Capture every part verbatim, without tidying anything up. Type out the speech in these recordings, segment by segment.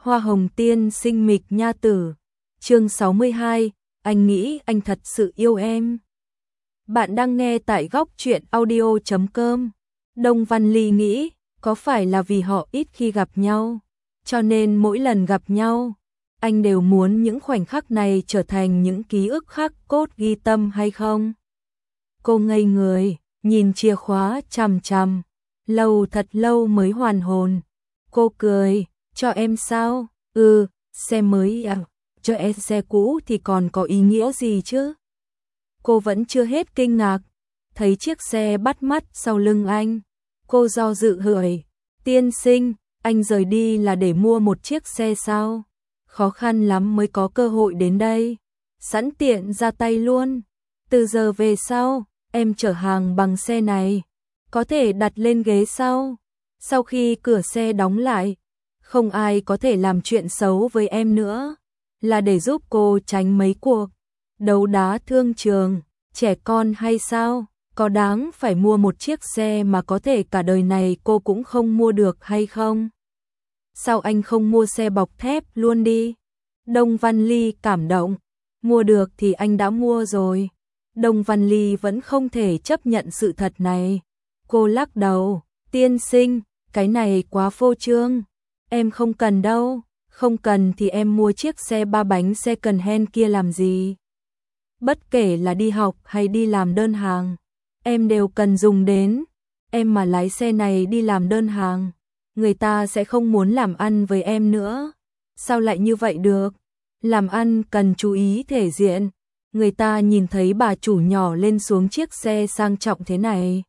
Hoa hồng tiên sinh mịch nha tử. Chương sáu mươi hai, anh nghĩ anh thật sự yêu em. Bạn đang nghe tại góc truyện audio chấm com. Đông Văn Ly nghĩ, có phải là vì họ ít khi gặp nhau, cho nên mỗi lần gặp nhau, anh đều muốn những khoảnh khắc này trở thành những ký ức khắc cốt ghi tâm hay không? Cô ngây người, nhìn chìa khóa chằm chằm, lâu thật lâu mới hoàn hồn. Cô cười, cho em sao? Ừ, xe mới à, cho em xe cũ thì còn có ý nghĩa gì chứ? Cô vẫn chưa hết kinh ngạc, thấy chiếc xe bắt mắt sau lưng anh. Cô do dự hỏi, tiên sinh, anh rời đi là để mua một chiếc xe sao? Khó khăn lắm mới có cơ hội đến đây, sẵn tiện ra tay luôn. Từ giờ về sau, em chở hàng bằng xe này, có thể đặt lên ghế sau. Sau khi cửa xe đóng lại, không ai có thể làm chuyện xấu với em nữa, là để giúp cô tránh mấy cuộc đấu đá thương trường, trẻ con hay sao? Có đáng phải mua một chiếc xe mà có thể cả đời này cô cũng không mua được hay không? Sao anh không mua xe bọc thép luôn đi? Đông Văn Ly cảm động, mua được thì anh đã mua rồi. Đông Văn Ly vẫn không thể chấp nhận sự thật này. Cô lắc đầu, tiên sinh, cái này quá phô trương. Em không cần đâu, không cần thì em mua chiếc xe ba bánh second hand kia làm gì? Bất kể là đi học hay đi làm đơn hàng, em đều cần dùng đến. Em mà lái xe này đi làm đơn hàng, người ta sẽ không muốn làm ăn với em nữa. Sao lại như vậy được? Làm ăn cần chú ý thể diện. Người ta nhìn thấy bà chủ nhỏ lên xuống chiếc xe sang trọng thế này,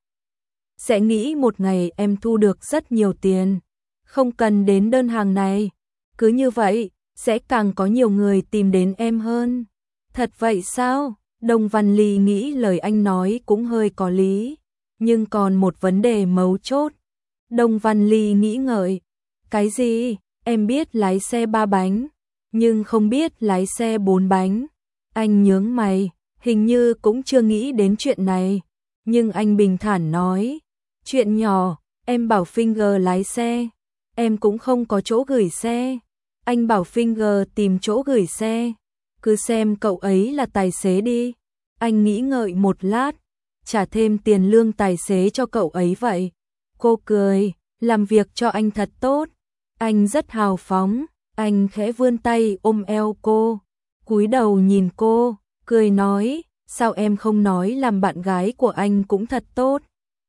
sẽ nghĩ một ngày em thu được rất nhiều tiền. Không cần đến đơn hàng này. Cứ như vậy, sẽ càng có nhiều người tìm đến em hơn. Thật vậy sao? Đông Văn Ly nghĩ lời anh nói cũng hơi có lý. Nhưng còn một vấn đề mấu chốt. Đông Văn Ly nghĩ ngợi. Cái gì? Em biết lái xe ba bánh, nhưng không biết lái xe bốn bánh. Anh nhướng mày, hình như cũng chưa nghĩ đến chuyện này. Nhưng anh bình thản nói. Chuyện nhỏ, em bảo Finger lái xe. Em cũng không có chỗ gửi xe. Anh bảo Finger tìm chỗ gửi xe. Cứ xem cậu ấy là tài xế đi. Anh nghĩ ngợi một lát, trả thêm tiền lương tài xế cho cậu ấy vậy. Cô cười, làm việc cho anh thật tốt. Anh rất hào phóng. Anh khẽ vươn tay ôm eo cô, cúi đầu nhìn cô, cười nói, sao em không nói làm bạn gái của anh cũng thật tốt.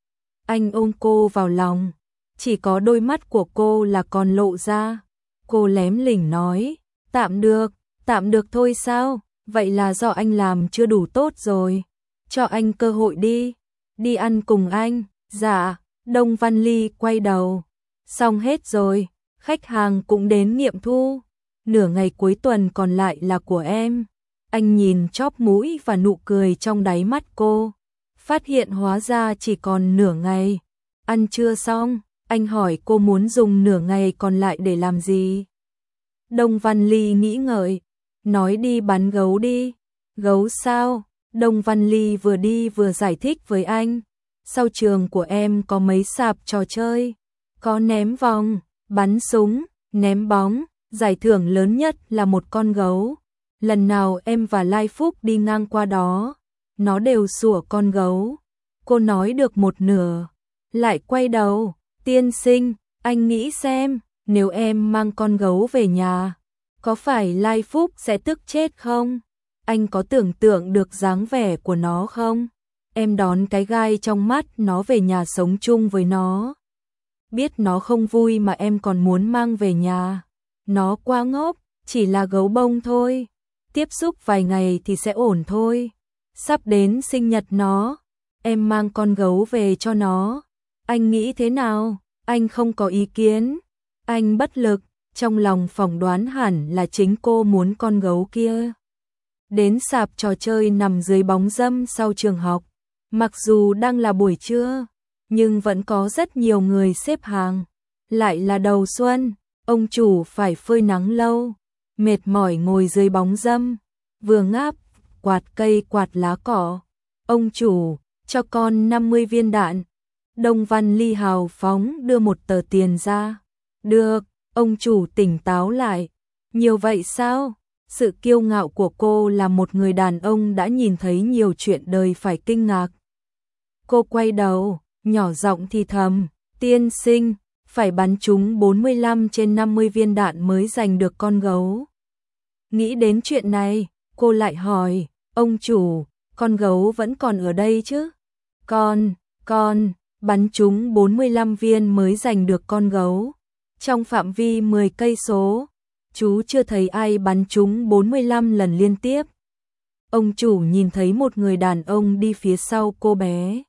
Anh ôm cô vào lòng, chỉ có đôi mắt của cô là còn lộ ra. Cô lém lỉnh nói, tạm được, tạm được thôi sao? Vậy là do anh làm chưa đủ tốt rồi. Cho anh cơ hội đi, đi ăn cùng anh. Dạ. Đông Văn Ly quay đầu. Xong hết rồi, khách hàng cũng đến nghiệm thu. Nửa ngày cuối tuần còn lại là của em. Anh nhìn chóp mũi và nụ cười trong đáy mắt cô, phát hiện hóa ra chỉ còn nửa ngày. Ăn trưa xong, anh hỏi cô muốn dùng nửa ngày còn lại để làm gì. Đông Văn Ly nghĩ ngợi, nói đi bán gấu đi. Gấu sao? Đông Văn Ly vừa đi vừa giải thích với anh. Sau trường của em có mấy sạp trò chơi, có ném vòng, bắn súng, ném bóng, giải thưởng lớn nhất là một con gấu. Lần nào em và Lai Phúc đi ngang qua đó, nó đều sủa con gấu. Cô nói được một nửa, lại quay đầu, tiên sinh, anh nghĩ xem, nếu em mang con gấu về nhà, có phải Lai Phúc sẽ tức chết không? Anh có tưởng tượng được dáng vẻ của nó không? Em đón cái gai trong mắt nó về nhà sống chung với nó. Biết nó không vui mà em còn muốn mang về nhà. Nó quá ngốc, chỉ là gấu bông thôi. Tiếp xúc vài ngày thì sẽ ổn thôi. Sắp đến sinh nhật nó, em mang con gấu về cho nó. Anh nghĩ thế nào? Anh không có ý kiến. Anh bất lực, trong lòng phỏng đoán hẳn là chính cô muốn con gấu kia. Đến sạp trò chơi nằm dưới bóng râm sau trường học. Mặc dù đang là buổi trưa, nhưng vẫn có rất nhiều người xếp hàng. Lại là đầu xuân, ông chủ phải phơi nắng lâu, mệt mỏi ngồi dưới bóng râm, vừa ngáp, quạt cây quạt lá cỏ. Ông chủ, cho con năm mươi viên đạn. Đông Văn Ly hào phóng đưa một tờ tiền ra. Được, Ông chủ tỉnh táo lại. Nhiều vậy sao? Sự kiêu ngạo của cô là một người đàn ông đã nhìn thấy nhiều chuyện đời phải kinh ngạc. Cô quay đầu, nhỏ giọng thì thầm, tiên sinh, phải bắn trúng bốn mươi lăm trên năm mươi viên đạn mới giành được con gấu. Nghĩ đến chuyện này, cô lại hỏi, ông chủ, con gấu vẫn còn ở đây chứ? Con, con, bắn trúng bốn mươi lăm viên mới giành được con gấu. Trong phạm vi mười cây số, chú chưa thấy ai bắn trúng bốn mươi lăm lần liên tiếp. Ông chủ nhìn thấy một người đàn ông đi phía sau cô bé.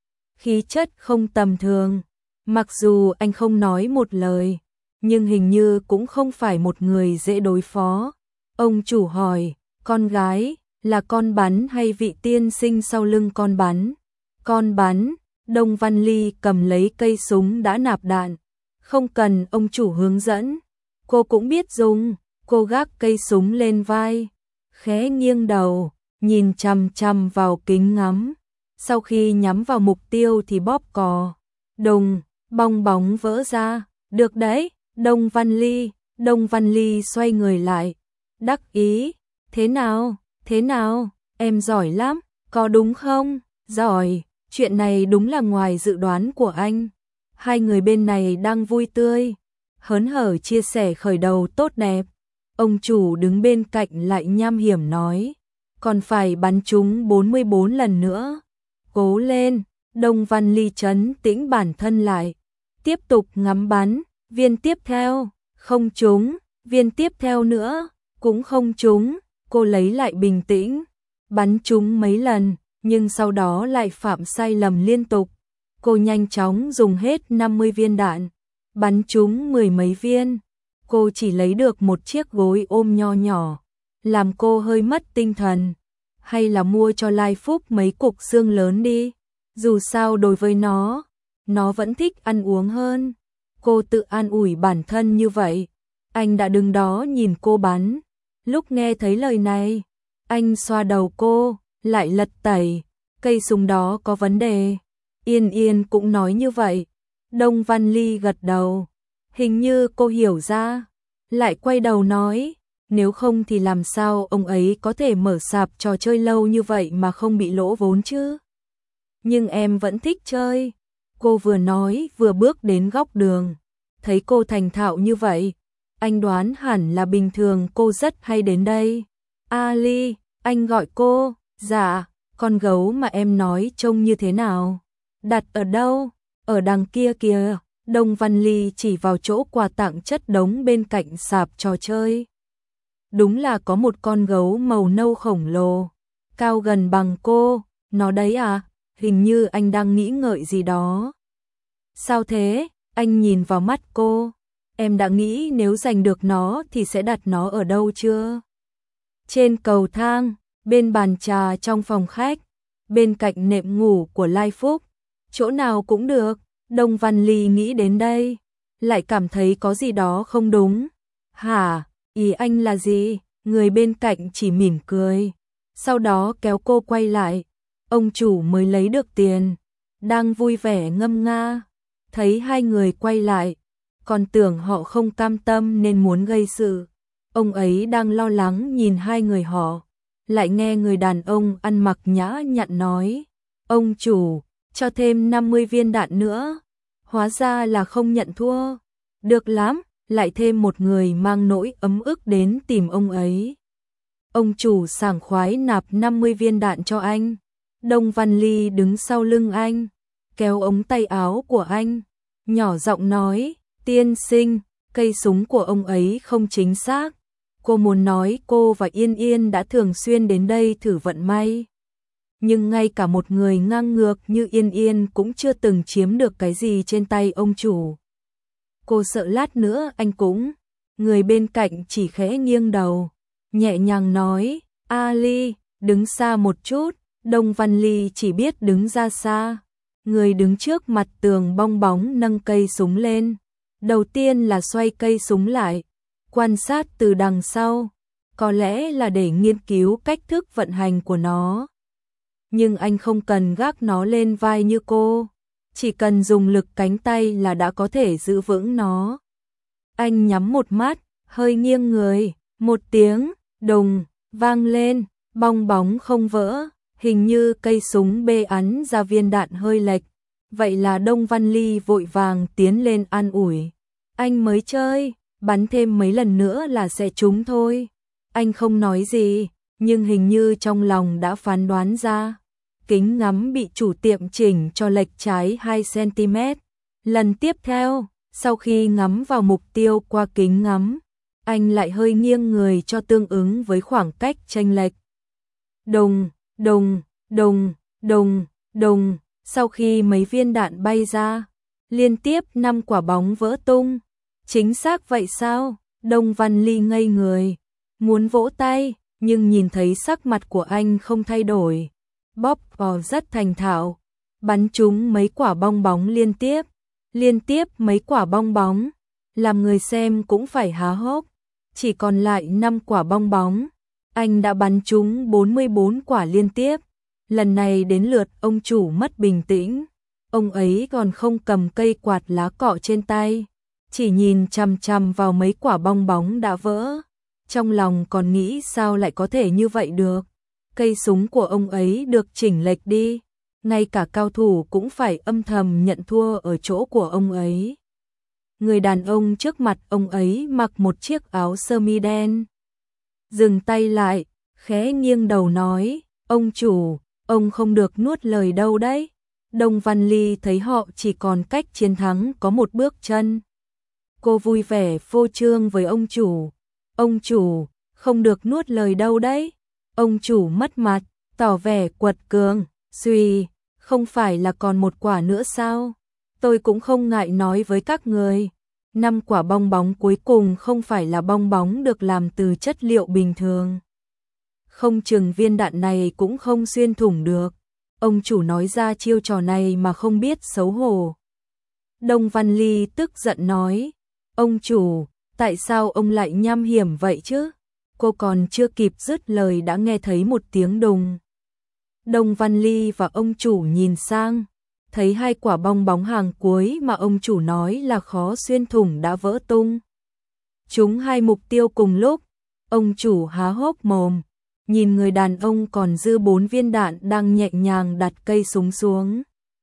Khí chất không tầm thường, mặc dù anh không nói một lời, nhưng hình như cũng không phải một người dễ đối phó. Ông chủ hỏi, con gái, là con bắn hay vị tiên sinh sau lưng con bắn? Con bắn. Đông Văn Ly cầm lấy cây súng đã nạp đạn. Không cần ông chủ hướng dẫn, cô cũng biết dùng. Cô gác cây súng lên vai, khẽ nghiêng đầu, nhìn chằm chằm vào kính ngắm. Sau khi nhắm vào mục tiêu thì bóp cò. Đùng, bong bóng vỡ ra. Được đấy, Đông Văn Ly. Đông Văn Ly xoay người lại. Đắc ý. Thế nào, thế nào, em giỏi lắm, có đúng không? Giỏi, chuyện này đúng là ngoài dự đoán của anh. Hai người bên này đang vui tươi, hớn hở chia sẻ khởi đầu tốt đẹp. Ông chủ đứng bên cạnh lại nham hiểm nói, còn phải bắn trúng bốn mươi bốn lần nữa. Cố lên, Đông Văn Ly trấn tĩnh bản thân lại. Tiếp tục ngắm bắn, viên tiếp theo, không trúng, viên tiếp theo nữa, cũng không trúng. Cô lấy lại bình tĩnh, bắn trúng mấy lần, nhưng sau đó lại phạm sai lầm liên tục. Cô nhanh chóng dùng hết năm mươi viên đạn, bắn trúng mười mấy viên. Cô chỉ lấy được một chiếc gối ôm nho nhỏ, làm cô hơi mất tinh thần. Hay là mua cho Lai Phúc mấy cục xương lớn đi, dù sao đối với nó, nó vẫn thích ăn uống hơn. Cô tự an ủi bản thân như vậy. Anh đã đứng đó nhìn cô bắn. Lúc nghe thấy lời này, anh xoa đầu cô, lại lật tẩy, cây súng đó có vấn đề. Yên Yên cũng nói như vậy. Đông Văn Ly gật đầu, hình như cô hiểu ra, lại quay đầu nói, nếu không thì làm sao ông ấy có thể mở sạp trò chơi lâu như vậy mà không bị lỗ vốn chứ? Nhưng em vẫn thích chơi. Cô vừa nói vừa bước đến góc đường, thấy cô thành thạo như vậy, anh đoán hẳn là bình thường cô rất hay đến đây. Ali, anh gọi cô. Dạ, con gấu mà em nói trông như thế nào? Đặt ở đâu? Ở đằng kia kìa. Đông Văn Ly chỉ vào chỗ quà tặng chất đống bên cạnh sạp trò chơi. Đúng là có một con gấu màu nâu khổng lồ, cao gần bằng cô. Nó đấy à? Hình như anh đang nghĩ ngợi gì đó. Sao thế? Anh nhìn vào mắt cô. Em đã nghĩ nếu giành được nó thì sẽ đặt nó ở đâu chưa? Trên cầu thang, bên bàn trà trong phòng khách, bên cạnh nệm ngủ của Lai Phúc, chỗ nào cũng được. Đông Văn Ly nghĩ đến đây, lại cảm thấy có gì đó không đúng. Hả? Ý anh là gì? Người bên cạnh chỉ mỉm cười, sau đó kéo cô quay lại. Ông chủ mới lấy được tiền, đang vui vẻ ngâm nga, thấy hai người quay lại, còn tưởng họ không cam tâm nên muốn gây sự. Ông ấy đang lo lắng nhìn hai người họ, lại nghe người đàn ông ăn mặc nhã nhặn nói, ông chủ, cho thêm năm mươi viên đạn nữa. Hóa ra là không nhận thua. Được lắm, lại thêm một người mang nỗi ấm ức đến tìm ông ấy. Ông chủ sảng khoái nạp năm mươi viên đạn cho anh. Đông Văn Ly đứng sau lưng anh, kéo ống tay áo của anh, nhỏ giọng nói, tiên sinh, cây súng của ông ấy không chính xác. Cô muốn nói cô và Yên Yên đã thường xuyên đến đây thử vận may. Nhưng ngay cả một người ngang ngược như Yên Yên cũng chưa từng chiếm được cái gì trên tay ông chủ. Cô sợ lát nữa anh cũng. Người bên cạnh chỉ khẽ nghiêng đầu, nhẹ nhàng nói, Ali, đứng xa một chút. Đông Văn Ly chỉ biết đứng ra xa. Người đứng trước mặt tường bong bóng nâng cây súng lên. Đầu tiên là xoay cây súng lại, quan sát từ đằng sau, có lẽ là để nghiên cứu cách thức vận hành của nó. Nhưng anh không cần gác nó lên vai như cô, chỉ cần dùng lực cánh tay là đã có thể giữ vững nó. Anh nhắm một mắt, hơi nghiêng người, một tiếng đùng vang lên, bong bóng không vỡ, hình như cây súng bê ắn ra viên đạn hơi lệch. Vậy là Đông Văn Ly vội vàng tiến lên an ủi. Anh mới chơi, bắn thêm mấy lần nữa là sẽ trúng thôi. Anh không nói gì, nhưng hình như trong lòng đã phán đoán ra. Kính ngắm bị chủ tiệm chỉnh cho lệch trái hai xăng ti mét. Lần tiếp theo, sau khi ngắm vào mục tiêu qua kính ngắm, anh lại hơi nghiêng người cho tương ứng với khoảng cách chênh lệch. Đùng, đùng, đùng, đùng, đùng, sau khi mấy viên đạn bay ra, liên tiếp năm quả bóng vỡ tung. Chính xác vậy sao? Đông Văn Ly ngây người, muốn vỗ tay, nhưng nhìn thấy sắc mặt của anh không thay đổi. Bóp cò rất thành thạo, bắn trúng mấy quả bong bóng liên tiếp, liên tiếp mấy quả bong bóng, làm người xem cũng phải há hốc. Chỉ còn lại năm quả bong bóng, anh đã bắn trúng bốn mươi bốn quả liên tiếp. Lần này đến lượt ông chủ mất bình tĩnh, ông ấy còn không cầm cây quạt lá cọ trên tay, chỉ nhìn chằm chằm vào mấy quả bong bóng đã vỡ. Trong lòng còn nghĩ sao lại có thể như vậy được. Cây súng của ông ấy được chỉnh lệch đi, ngay cả cao thủ cũng phải âm thầm nhận thua ở chỗ của ông ấy. Người đàn ông trước mặt ông ấy mặc một chiếc áo sơ mi đen. Dừng tay lại, khẽ nghiêng đầu nói, ông chủ, ông không được nuốt lời đâu đấy. Đông Văn Ly thấy họ chỉ còn cách chiến thắng có một bước chân. Cô vui vẻ phô trương với ông chủ. Ông chủ, không được nuốt lời đâu đấy. Ông chủ mất mặt, tỏ vẻ quật cường, suy, không phải là còn một quả nữa sao? Tôi cũng không ngại nói với các người. Năm quả bong bóng cuối cùng không phải là bong bóng được làm từ chất liệu bình thường. Không chừng viên đạn này cũng không xuyên thủng được. Ông chủ nói ra chiêu trò này mà không biết xấu hổ. Đông Văn Ly tức giận nói, ông chủ, tại sao ông lại nham hiểm vậy chứ? Cô còn chưa kịp dứt lời đã nghe thấy một tiếng đùng. Đông Văn Ly và ông chủ nhìn sang, thấy hai quả bong bóng hàng cuối mà ông chủ nói là khó xuyên thủng đã vỡ tung. Chúng hai mục tiêu cùng lúc, ông chủ há hốc mồm, nhìn người đàn ông còn dư bốn viên đạn đang nhẹ nhàng đặt cây súng xuống.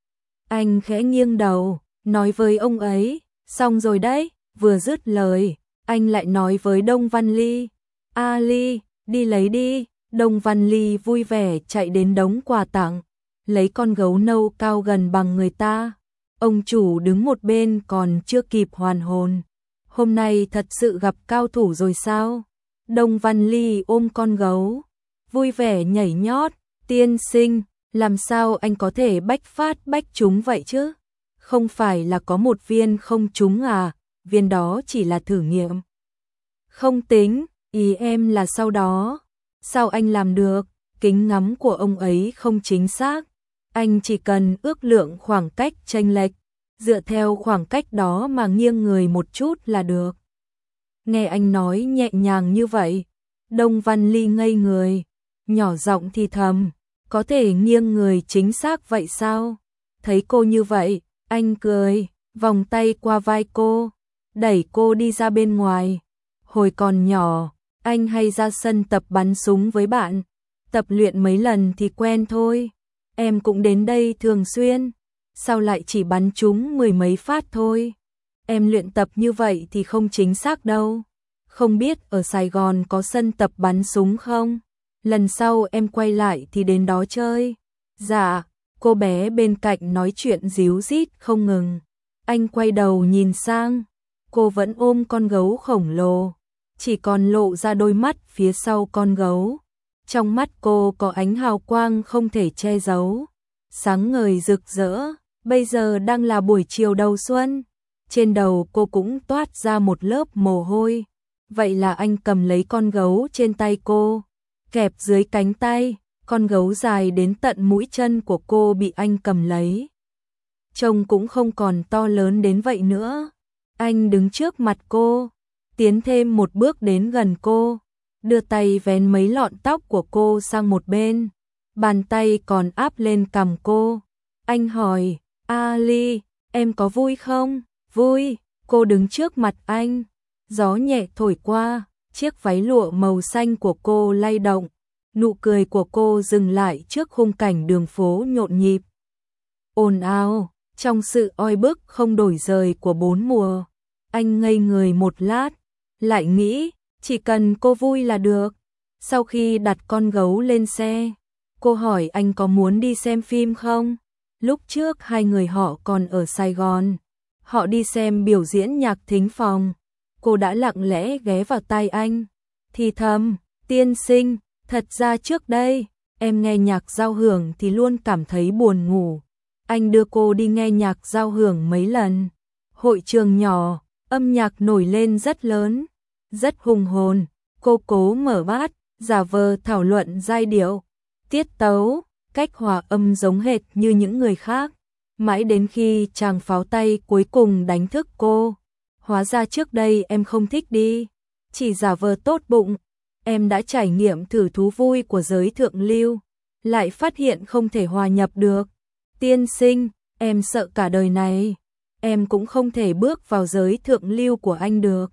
Anh khẽ nghiêng đầu, nói với ông ấy, xong rồi đấy, vừa dứt lời, anh lại nói với Đông Văn Ly, A Ly, đi lấy đi. Đông Văn Ly vui vẻ chạy đến đống quà tặng, lấy con gấu nâu cao gần bằng người ta. Ông chủ đứng một bên còn chưa kịp hoàn hồn. Hôm nay thật sự gặp cao thủ rồi sao? Đông Văn Ly ôm con gấu, vui vẻ nhảy nhót, tiên sinh, làm sao anh có thể bách phát bách trúng vậy chứ? Không phải là có một viên không trúng à, viên đó chỉ là thử nghiệm. Không tính, ý em là sau đó. Sao anh làm được? Kính ngắm của ông ấy không chính xác. Anh chỉ cần ước lượng khoảng cách chênh lệch, dựa theo khoảng cách đó mà nghiêng người một chút là được. Nghe anh nói nhẹ nhàng như vậy, Đông Văn Ly ngây người, nhỏ giọng thì thầm, có thể nghiêng người chính xác vậy sao? Thấy cô như vậy, anh cười, vòng tay qua vai cô, đẩy cô đi ra bên ngoài. Hồi còn nhỏ, anh hay ra sân tập bắn súng với bạn, tập luyện mấy lần thì quen thôi. Em cũng đến đây thường xuyên, sao lại chỉ bắn trúng mười mấy phát thôi? Em luyện tập như vậy thì không chính xác đâu. Không biết ở Sài Gòn có sân tập bắn súng không? Lần sau em quay lại thì đến đó chơi. Dạ, cô bé bên cạnh nói chuyện díu dít không ngừng. Anh quay đầu nhìn sang, cô vẫn ôm con gấu khổng lồ, chỉ còn lộ ra đôi mắt phía sau con gấu. Trong mắt cô có ánh hào quang không thể che giấu, sáng ngời rực rỡ. Bây giờ đang là buổi chiều đầu xuân, trên đầu cô cũng toát ra một lớp mồ hôi. Vậy là anh cầm lấy con gấu trên tay cô, kẹp dưới cánh tay, con gấu dài đến tận mũi chân của cô bị anh cầm lấy. Trông cũng không còn to lớn đến vậy nữa. Anh đứng trước mặt cô, tiến thêm một bước đến gần cô, đưa tay vén mấy lọn tóc của cô sang một bên, bàn tay còn áp lên cằm cô. Anh hỏi, A Ly, em có vui không? Vui, cô đứng trước mặt anh, Gió nhẹ thổi qua, chiếc váy lụa màu xanh của cô lay động, nụ cười của cô dừng lại trước khung cảnh đường phố nhộn nhịp. Ồn ào, trong sự oi bức không đổi rời của bốn mùa, anh ngây người một lát, lại nghĩ, chỉ cần cô vui là được. Sau khi đặt con gấu lên xe, cô hỏi anh có muốn đi xem phim không? Lúc trước hai người họ còn ở Sài Gòn, họ đi xem biểu diễn nhạc thính phòng. Cô đã lặng lẽ ghé vào tai anh, thì thầm, tiên sinh, thật ra trước đây, em nghe nhạc giao hưởng thì luôn cảm thấy buồn ngủ. Anh đưa cô đi nghe nhạc giao hưởng mấy lần. Hội trường nhỏ, âm nhạc nổi lên rất lớn, rất hùng hồn. Cô cố mở bát, giả vờ thảo luận giai điệu, tiết tấu, cách hòa âm giống hệt như những người khác. Mãi đến khi chàng pháo tay cuối cùng đánh thức cô. Hóa ra trước đây em không thích đi, chỉ giả vờ tốt bụng. Em đã trải nghiệm thử thú vui của giới thượng lưu, lại phát hiện không thể hòa nhập được. Tiên sinh, em sợ cả đời này, em cũng không thể bước vào giới thượng lưu của anh được.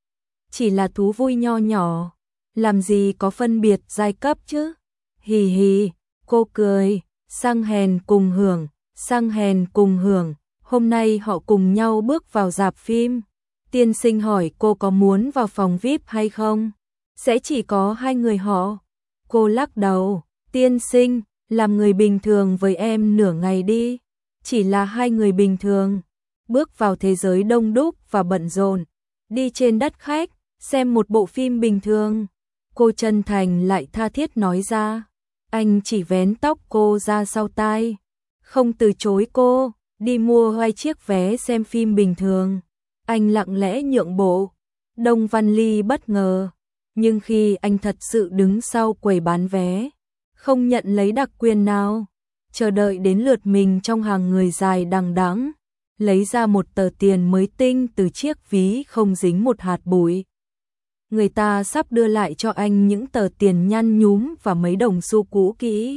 Chỉ là thú vui nho nhỏ, làm gì có phân biệt giai cấp chứ? Hì hì, cô cười, sang hèn cùng hưởng, sang hèn cùng hưởng. Hôm nay họ cùng nhau bước vào rạp phim. Tiên sinh hỏi cô có muốn vào phòng vi ai pi hay không? Sẽ chỉ có hai người họ. Cô lắc đầu, tiên sinh, làm người bình thường với em nửa ngày đi. Chỉ là hai người bình thường, bước vào thế giới đông đúc và bận rộn, đi trên đất khách, xem một bộ phim bình thường. Cô chân thành lại tha thiết nói ra. Anh chỉ vén tóc cô ra sau tai, không từ chối cô, đi mua hai chiếc vé xem phim bình thường. Anh lặng lẽ nhượng bộ. Đông Văn Ly bất ngờ, nhưng khi anh thật sự đứng sau quầy bán vé, không nhận lấy đặc quyền nào, chờ đợi đến lượt mình trong hàng người dài đằng đẵng, lấy ra một tờ tiền mới tinh từ chiếc ví không dính một hạt bụi. Người ta sắp đưa lại cho anh những tờ tiền nhăn nhúm và mấy đồng xu cũ kỹ.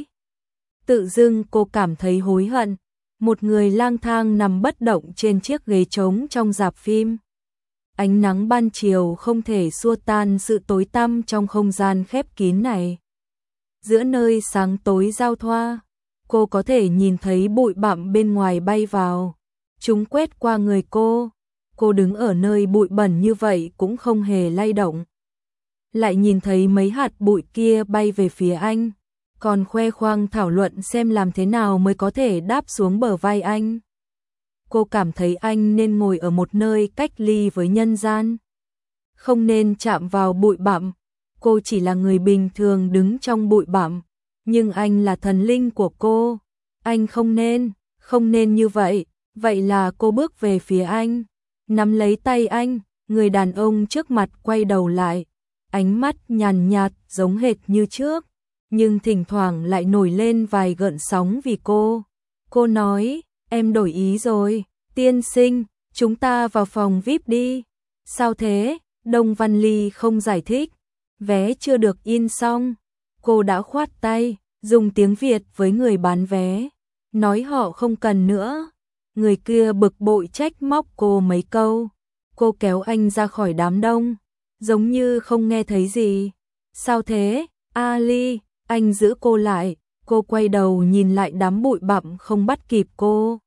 Tự dưng cô cảm thấy hối hận. Một người lang thang nằm bất động trên chiếc ghế trống trong rạp phim. Ánh nắng ban chiều không thể xua tan sự tối tăm trong không gian khép kín này. Giữa nơi sáng tối giao thoa, cô có thể nhìn thấy bụi bặm bên ngoài bay vào. Chúng quét qua người cô. Cô đứng ở nơi bụi bẩn như vậy cũng không hề lay động. Lại nhìn thấy mấy hạt bụi kia bay về phía anh, còn khoe khoang thảo luận xem làm thế nào mới có thể đáp xuống bờ vai anh. Cô cảm thấy anh nên ngồi ở một nơi cách ly với nhân gian, không nên chạm vào bụi bặm. Cô chỉ là người bình thường đứng trong bụi bặm, nhưng anh là thần linh của cô. Anh không nên, không nên như vậy. Vậy là cô bước về phía anh, nắm lấy tay anh. Người đàn ông trước mặt quay đầu lại, ánh mắt nhàn nhạt giống hệt như trước, nhưng thỉnh thoảng lại nổi lên vài gợn sóng vì cô. Cô nói, em đổi ý rồi, tiên sinh, chúng ta vào phòng vi ai pi đi. Sao thế? Đông Văn Ly không giải thích, vé chưa được in xong. Cô đã khoát tay, dùng tiếng Việt với người bán vé, nói họ không cần nữa. Người kia bực bội trách móc cô mấy câu. Cô kéo anh ra khỏi đám đông, giống như không nghe thấy gì. Sao thế, Ali? Anh giữ cô lại. Cô quay đầu nhìn lại đám bụi bặm không bắt kịp cô.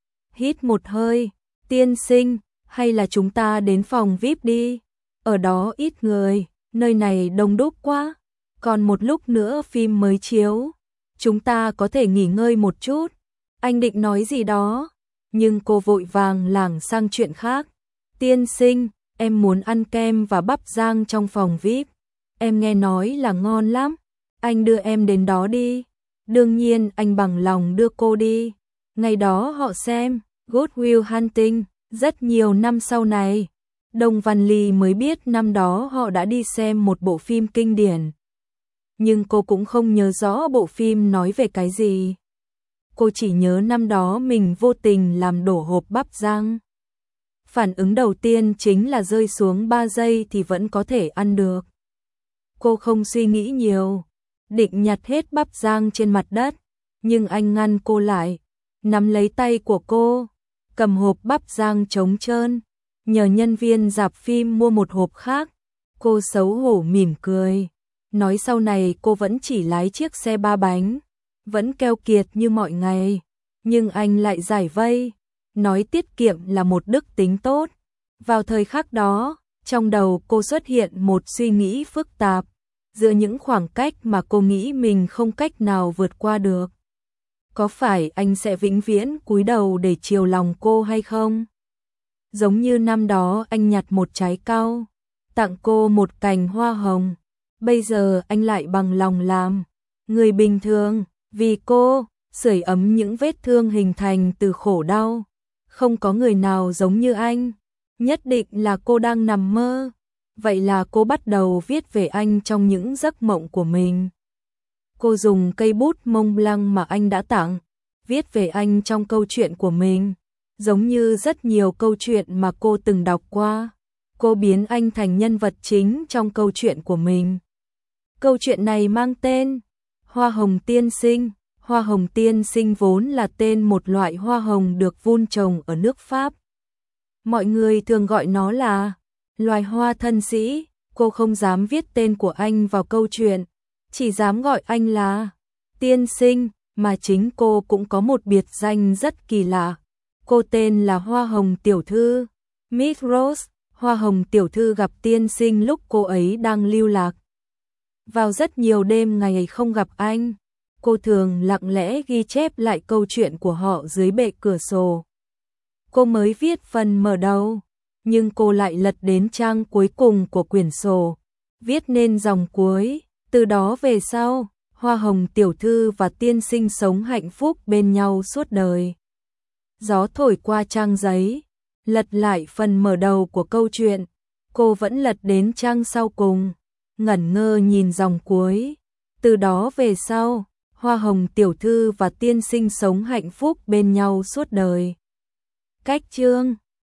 Hít một hơi, tiên sinh, hay là chúng ta đến phòng vi ai pi đi? Ở đó ít người, nơi này đông đúc quá. Còn một lúc nữa phim mới chiếu, chúng ta có thể nghỉ ngơi một chút. Anh định nói gì đó, nhưng cô vội vàng lảng sang chuyện khác. Tiên sinh, em muốn ăn kem và bắp rang trong phòng vi ai pi. Em nghe nói là ngon lắm. Anh đưa em đến đó đi. Đương nhiên anh bằng lòng đưa cô đi. Ngày đó họ xem Good Will Hunting. Rất nhiều năm sau này, Đông Văn Ly mới biết năm đó họ đã đi xem một bộ phim kinh điển. Nhưng cô cũng không nhớ rõ bộ phim nói về cái gì. Cô chỉ nhớ năm đó mình vô tình làm đổ hộp bắp rang. Phản ứng đầu tiên chính là rơi xuống ba giây thì vẫn có thể ăn được. Cô không suy nghĩ nhiều, định nhặt hết bắp rang trên mặt đất, nhưng anh ngăn cô lại, nắm lấy tay của cô, cầm hộp bắp rang trống trơn, nhờ nhân viên rạp phim mua một hộp khác. Cô xấu hổ mỉm cười, nói sau này cô vẫn chỉ lái chiếc xe ba bánh, vẫn keo kiệt như mọi ngày, nhưng anh lại giải vây, nói tiết kiệm là một đức tính tốt. Vào thời khắc đó, trong đầu cô xuất hiện một suy nghĩ phức tạp, giữa những khoảng cách mà cô nghĩ mình không cách nào vượt qua được. Có phải anh sẽ vĩnh viễn cúi đầu để chiều lòng cô hay không? Giống như năm đó anh nhặt một trái cau, tặng cô một cành hoa hồng, bây giờ anh lại bằng lòng làm người bình thường, vì cô, sưởi ấm những vết thương hình thành từ khổ đau. Không có người nào giống như anh, nhất định là cô đang nằm mơ. Vậy là cô bắt đầu viết về anh trong những giấc mộng của mình. Cô dùng cây bút Mont Blanc mà anh đã tặng, viết về anh trong câu chuyện của mình, giống như rất nhiều câu chuyện mà cô từng đọc qua. Cô biến anh thành nhân vật chính trong câu chuyện của mình. Câu chuyện này mang tên Hoa hồng tiên sinh. Hoa hồng tiên sinh vốn là tên một loại hoa hồng được vun trồng ở nước Pháp. Mọi người thường gọi nó là loài hoa thân sĩ. Cô không dám viết tên của anh vào câu chuyện, chỉ dám gọi anh là tiên sinh, mà chính cô cũng có một biệt danh rất kỳ lạ. Cô tên là Hoa hồng tiểu thư, Miss Rose. Hoa hồng tiểu thư gặp tiên sinh lúc cô ấy đang lưu lạc. Vào rất nhiều đêm ngày không gặp anh, cô thường lặng lẽ ghi chép lại câu chuyện của họ dưới bệ cửa sổ. Cô mới viết phần mở đầu, nhưng cô lại lật đến trang cuối cùng của quyển sổ, viết nên dòng cuối. Từ đó về sau, Hoa hồng tiểu thư và tiên sinh sống hạnh phúc bên nhau suốt đời. Gió thổi qua trang giấy, lật lại phần mở đầu của câu chuyện, cô vẫn lật đến trang sau cùng, ngẩn ngơ nhìn dòng cuối. Từ đó về sau, Hoa hồng tiểu thư và tiên sinh sống hạnh phúc bên nhau suốt đời. Cách chương